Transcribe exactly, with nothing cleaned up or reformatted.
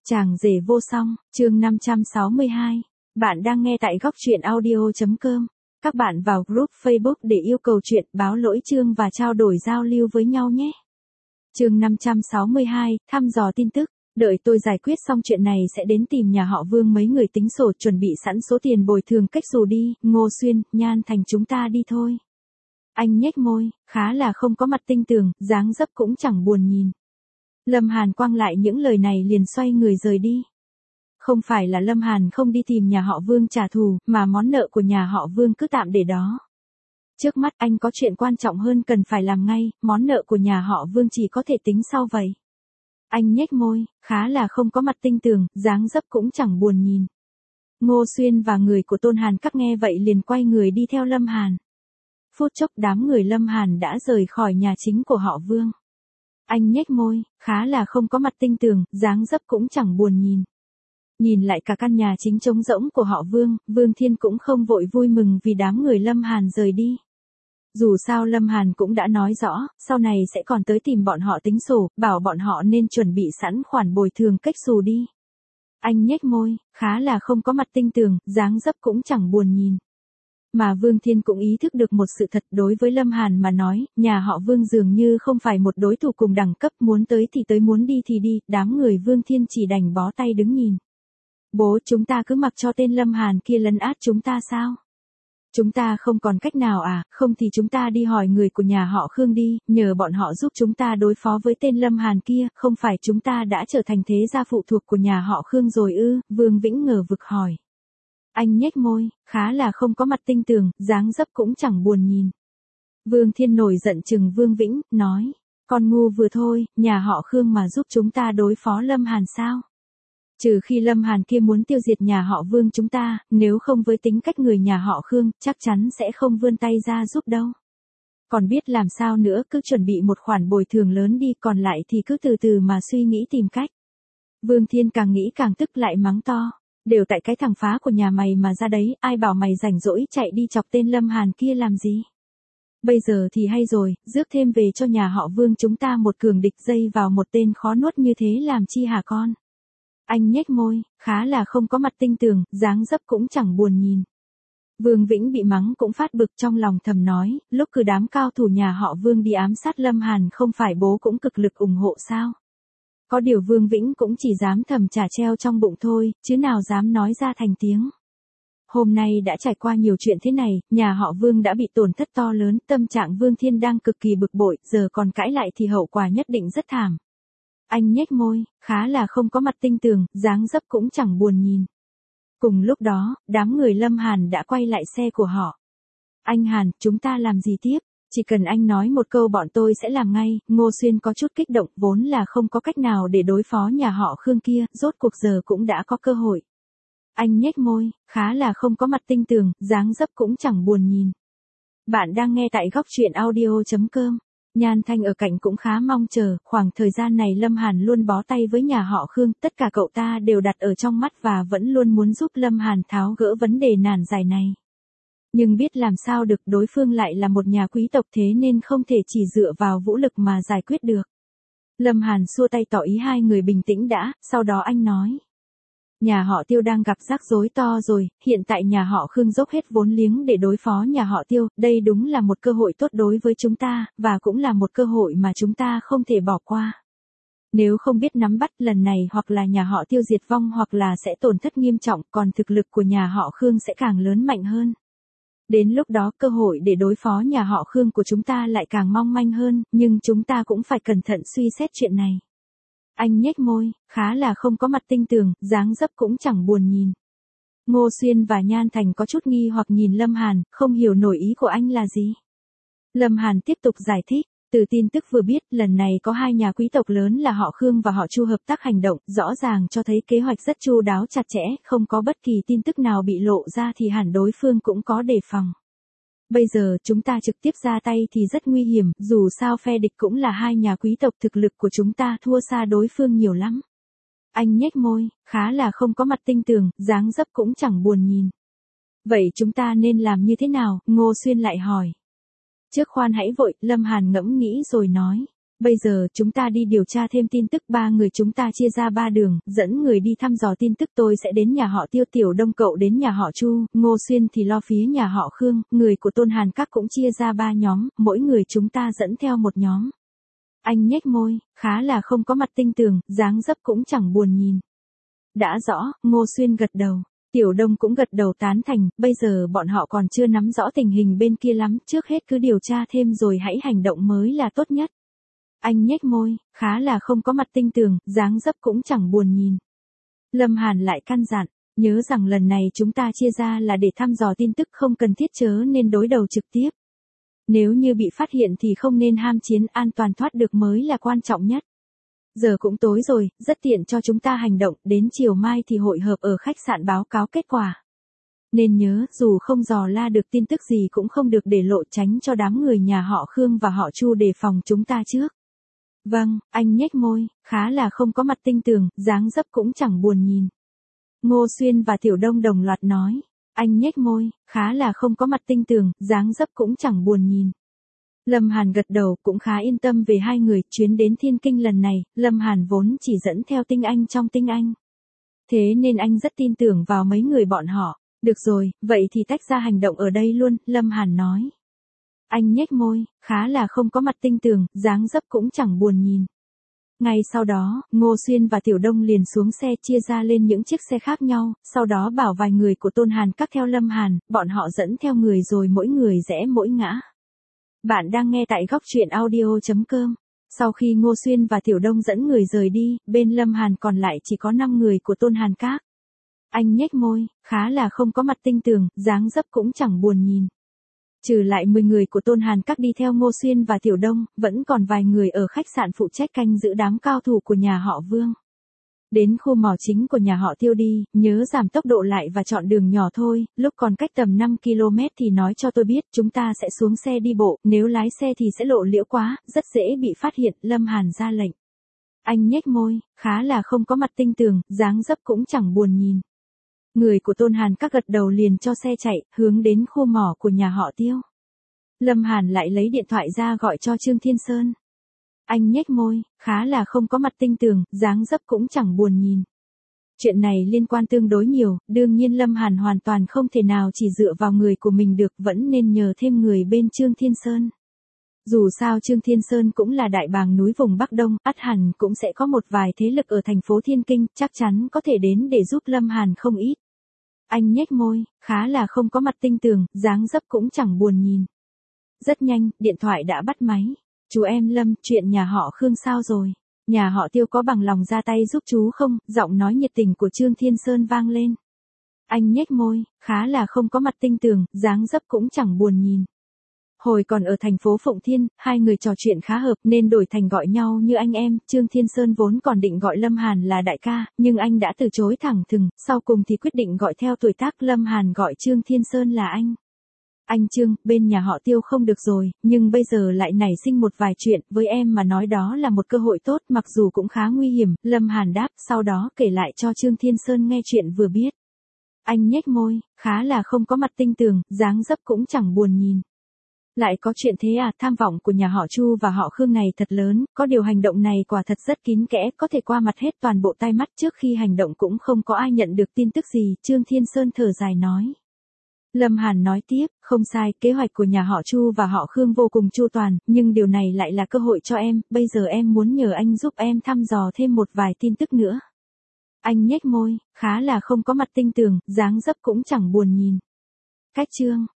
Chàng rể vô song, chương năm trăm sáu mươi hai. Bạn đang nghe tại góc truyện audio.com. Các bạn vào group Facebook để yêu cầu chuyện, báo lỗi chương và trao đổi giao lưu với nhau nhé. Chương năm trăm sáu mươi hai, thăm dò tin tức. Đợi tôi giải quyết xong chuyện này sẽ đến tìm nhà họ Vương mấy người tính sổ, chuẩn bị sẵn số tiền bồi thường cách xù đi. Ngô Xuyên, Nhan Thành, chúng ta đi thôi. Anh nhếch môi, khá là không có mặt tinh tường, dáng dấp cũng chẳng buồn nhìn. Lâm Hàn quăng lại những lời này liền xoay người rời đi. Không phải là Lâm Hàn không đi tìm nhà họ Vương trả thù, mà món nợ của nhà họ Vương cứ tạm để đó. Trước mắt anh có chuyện quan trọng hơn cần phải làm ngay, món nợ của nhà họ Vương chỉ có thể tính sau vậy. Anh nhếch môi, khá là không có mặt tinh tường, dáng dấp cũng chẳng buồn nhìn. Ngô Xuyên và người của Tôn Hàn Các nghe vậy liền quay người đi theo Lâm Hàn. Phút chốc đám người Lâm Hàn đã rời khỏi nhà chính của họ Vương. Anh nhếch môi, khá là không có mặt tinh tường, dáng dấp cũng chẳng buồn nhìn. Nhìn lại cả căn nhà chính trống rỗng của họ Vương, Vương Thiên cũng không vội vui mừng vì đám người Lâm Hàn rời đi. Dù sao Lâm Hàn cũng đã nói rõ, sau này sẽ còn tới tìm bọn họ tính sổ, bảo bọn họ nên chuẩn bị sẵn khoản bồi thường cách xù đi. Anh nhếch môi, khá là không có mặt tinh tường, dáng dấp cũng chẳng buồn nhìn. Mà Vương Thiên cũng ý thức được một sự thật, đối với Lâm Hàn mà nói, nhà họ Vương dường như không phải một đối thủ cùng đẳng cấp, muốn tới thì tới, muốn đi thì đi, đám người Vương Thiên chỉ đành bó tay đứng nhìn. Bố, chúng ta cứ mặc cho tên Lâm Hàn kia lấn át chúng ta sao? Chúng ta không còn cách nào à, không thì chúng ta đi hỏi người của nhà họ Khương đi, nhờ bọn họ giúp chúng ta đối phó với tên Lâm Hàn kia, không phải chúng ta đã trở thành thế gia phụ thuộc của nhà họ Khương rồi ư? Vương Vĩnh ngờ vực hỏi. Anh nhếch môi, khá là không có mặt tinh tường, dáng dấp cũng chẳng buồn nhìn. Vương Thiên nổi giận chừng Vương Vĩnh, nói, con ngu vừa thôi, nhà họ Khương mà giúp chúng ta đối phó Lâm Hàn sao? Trừ khi Lâm Hàn kia muốn tiêu diệt nhà họ Vương chúng ta, nếu không với tính cách người nhà họ Khương, chắc chắn sẽ không vươn tay ra giúp đâu. Còn biết làm sao nữa, cứ chuẩn bị một khoản bồi thường lớn đi, còn lại thì cứ từ từ mà suy nghĩ tìm cách. Vương Thiên càng nghĩ càng tức, lại mắng to. Đều tại cái thằng phá của nhà mày mà ra đấy, ai bảo mày rảnh rỗi chạy đi chọc tên Lâm Hàn kia làm gì? Bây giờ thì hay rồi, rước thêm về cho nhà họ Vương chúng ta một cường địch, dây vào một tên khó nuốt như thế làm chi hả con? Anh nhếch môi, khá là không có mặt tinh tường, dáng dấp cũng chẳng buồn nhìn. Vương Vĩnh bị mắng cũng phát bực, trong lòng thầm nói, lúc cử đám cao thủ nhà họ Vương đi ám sát Lâm Hàn không phải bố cũng cực lực ủng hộ sao? Có điều Vương Vĩnh cũng chỉ dám thầm trả treo trong bụng thôi, chứ nào dám nói ra thành tiếng. Hôm nay đã trải qua nhiều chuyện thế này, nhà họ Vương đã bị tổn thất to lớn, tâm trạng Vương Thiên đang cực kỳ bực bội, giờ còn cãi lại thì hậu quả nhất định rất thảm. Anh nhếch môi, khá là không có mặt tinh tường, dáng dấp cũng chẳng buồn nhìn. Cùng lúc đó, đám người Lâm Hàn đã quay lại xe của họ. Anh Hàn, chúng ta làm gì tiếp? Chỉ cần anh nói một câu bọn tôi sẽ làm ngay. Ngô Xuyên có chút kích động, vốn là không có cách nào để đối phó nhà họ Khương kia, rốt cuộc giờ cũng đã có cơ hội. Anh nhếch môi, khá là không có mặt tinh tường, dáng dấp cũng chẳng buồn nhìn. Bạn đang nghe tại góc truyện audio.com. Nhan Thanh ở cạnh cũng khá mong chờ, khoảng thời gian này Lâm Hàn luôn bó tay với nhà họ Khương, tất cả cậu ta đều đặt ở trong mắt và vẫn luôn muốn giúp Lâm Hàn tháo gỡ vấn đề nan giải này. Nhưng biết làm sao được, đối phương lại là một nhà quý tộc, thế nên không thể chỉ dựa vào vũ lực mà giải quyết được. Lâm Hàn xua tay tỏ ý hai người bình tĩnh đã, sau đó anh nói. Nhà họ Tiêu đang gặp rắc rối to rồi, hiện tại nhà họ Khương dốc hết vốn liếng để đối phó nhà họ Tiêu, đây đúng là một cơ hội tốt đối với chúng ta, và cũng là một cơ hội mà chúng ta không thể bỏ qua. Nếu không biết nắm bắt lần này, hoặc là nhà họ Tiêu diệt vong hoặc là sẽ tổn thất nghiêm trọng, còn thực lực của nhà họ Khương sẽ càng lớn mạnh hơn. Đến lúc đó cơ hội để đối phó nhà họ Khương của chúng ta lại càng mong manh hơn, nhưng chúng ta cũng phải cẩn thận suy xét chuyện này. Anh nhếch môi, khá là không có mặt tinh tường, dáng dấp cũng chẳng buồn nhìn. Ngô Xuyên và Nhan Thành có chút nghi hoặc nhìn Lâm Hàn, không hiểu nổi ý của anh là gì. Lâm Hàn tiếp tục giải thích, từ tin tức vừa biết, lần này có hai nhà quý tộc lớn là họ Khương và họ Chu hợp tác hành động, rõ ràng cho thấy kế hoạch rất chu đáo chặt chẽ, không có bất kỳ tin tức nào bị lộ ra thì hẳn đối phương cũng có đề phòng. Bây giờ chúng ta trực tiếp ra tay thì rất nguy hiểm, dù sao phe địch cũng là hai nhà quý tộc, thực lực của chúng ta thua xa đối phương nhiều lắm. Anh nhếch môi, khá là không có mặt tinh tường, dáng dấp cũng chẳng buồn nhìn. Vậy chúng ta nên làm như thế nào? Ngô Xuyên lại hỏi. Trước khoan hãy vội, Lâm Hàn ngẫm nghĩ rồi nói. Bây giờ chúng ta đi điều tra thêm tin tức, ba người chúng ta chia ra ba đường, dẫn người đi thăm dò tin tức, tôi sẽ đến nhà họ Tiêu, Tiểu Đông cậu đến nhà họ Chu, Ngô Xuyên thì lo phía nhà họ Khương, người của Tôn Hàn các cũng chia ra ba nhóm, mỗi người chúng ta dẫn theo một nhóm. Anh nhếch môi, khá là không có mặt tinh tường, dáng dấp cũng chẳng buồn nhìn. Đã rõ, Ngô Xuyên gật đầu. Tiểu Đông cũng gật đầu tán thành, bây giờ bọn họ còn chưa nắm rõ tình hình bên kia lắm, trước hết cứ điều tra thêm rồi hãy hành động mới là tốt nhất. Anh nhếch môi, khá là không có mặt tinh tường, dáng dấp cũng chẳng buồn nhìn. Lâm Hàn lại căn dặn, nhớ rằng lần này chúng ta chia ra là để thăm dò tin tức, không cần thiết chớ nên đối đầu trực tiếp. Nếu như bị phát hiện thì không nên ham chiến, an toàn thoát được mới là quan trọng nhất. Giờ cũng tối rồi, rất tiện cho chúng ta hành động, đến chiều mai thì hội hợp ở khách sạn báo cáo kết quả. Nên nhớ, dù không dò la được tin tức gì cũng không được để lộ, tránh cho đám người nhà họ Khương và họ Chu đề phòng chúng ta trước. Vâng, anh nhếch môi, khá là không có mặt tinh tường, dáng dấp cũng chẳng buồn nhìn. Ngô Xuyên và Tiểu Đông đồng loạt nói. Anh nhếch môi, khá là không có mặt tinh tường, dáng dấp cũng chẳng buồn nhìn. Lâm Hàn gật đầu, cũng khá yên tâm về hai người. Chuyến đến Thiên Kinh lần này, Lâm Hàn vốn chỉ dẫn theo tinh anh trong tinh anh. Thế nên anh rất tin tưởng vào mấy người bọn họ. Được rồi, vậy thì tách ra hành động ở đây luôn, Lâm Hàn nói. Anh nhếch môi, khá là không có mặt tinh tường, dáng dấp cũng chẳng buồn nhìn. Ngay sau đó, Ngô Xuyên và Tiểu Đông liền xuống xe, chia ra lên những chiếc xe khác nhau, sau đó bảo vài người của Tôn Hàn các theo Lâm Hàn, bọn họ dẫn theo người rồi mỗi người rẽ mỗi ngã. Bạn đang nghe tại góc truyện audio chấm com. Sau khi Ngô Xuyên và Tiểu Đông dẫn người rời đi, bên Lâm Hàn còn lại chỉ có năm người của Tôn Hàn các. Anh nhếch môi, khá là không có mặt tinh tường, dáng dấp cũng chẳng buồn nhìn. Trừ lại mười người của Tôn Hàn các đi theo Ngô Xuyên và Tiểu Đông, vẫn còn vài người ở khách sạn phụ trách canh giữ đám cao thủ của nhà họ Vương. Đến khu mỏ chính của nhà họ Tiêu đi, nhớ giảm tốc độ lại và chọn đường nhỏ thôi, lúc còn cách tầm năm ki lô mét thì nói cho tôi biết, chúng ta sẽ xuống xe đi bộ, nếu lái xe thì sẽ lộ liễu quá, rất dễ bị phát hiện, Lâm Hàn ra lệnh. Anh nhếch môi, khá là không có mặt tinh tường, dáng dấp cũng chẳng buồn nhìn. Người của Tôn Hàn các gật đầu liền cho xe chạy, hướng đến khu mỏ của nhà họ Tiêu. Lâm Hàn lại lấy điện thoại ra gọi cho Trương Thiên Sơn. Anh nhếch môi, khá là không có mặt tinh tường, dáng dấp cũng chẳng buồn nhìn. Chuyện này liên quan tương đối nhiều, đương nhiên Lâm Hàn hoàn toàn không thể nào chỉ dựa vào người của mình được, vẫn nên nhờ thêm người bên Trương Thiên Sơn. Dù sao Trương Thiên Sơn cũng là đại bàng núi vùng Bắc Đông, ắt hẳn cũng sẽ có một vài thế lực ở thành phố Thiên Kinh, chắc chắn có thể đến để giúp Lâm Hàn không ít. Anh nhếch môi, khá là không có mặt tinh tường, dáng dấp cũng chẳng buồn nhìn. Rất nhanh, điện thoại đã bắt máy. Chú em Lâm, chuyện nhà họ Khương sao rồi? Nhà họ Tiêu có bằng lòng ra tay giúp chú không? Giọng nói nhiệt tình của Trương Thiên Sơn vang lên. Anh nhếch môi, khá là không có mặt tinh tường, dáng dấp cũng chẳng buồn nhìn. Hồi còn ở thành phố Phụng Thiên, hai người trò chuyện khá hợp nên đổi thành gọi nhau như anh em. Trương Thiên Sơn vốn còn định gọi Lâm Hàn là đại ca, nhưng anh đã từ chối thẳng thừng, sau cùng thì quyết định gọi theo tuổi tác, Lâm Hàn gọi Trương Thiên Sơn là anh. Anh Trương, bên nhà họ Tiêu không được rồi, nhưng bây giờ lại nảy sinh một vài chuyện, với em mà nói đó là một cơ hội tốt, mặc dù cũng khá nguy hiểm, Lâm Hàn đáp, sau đó kể lại cho Trương Thiên Sơn nghe chuyện vừa biết. Anh nhếch môi, khá là không có mặt tinh tường, dáng dấp cũng chẳng buồn nhìn. Lại có chuyện thế à, tham vọng của nhà họ Chu và họ Khương này thật lớn, có điều hành động này quả thật rất kín kẽ, có thể qua mặt hết toàn bộ tai mắt, trước khi hành động cũng không có ai nhận được tin tức gì, Trương Thiên Sơn thở dài nói. Lâm Hàn nói tiếp, không sai, kế hoạch của nhà họ Chu và họ Khương vô cùng chu toàn, nhưng điều này lại là cơ hội cho em, bây giờ em muốn nhờ anh giúp em thăm dò thêm một vài tin tức nữa. Anh nhếch môi, khá là không có mặt tinh tường, dáng dấp cũng chẳng buồn nhìn. Cách chương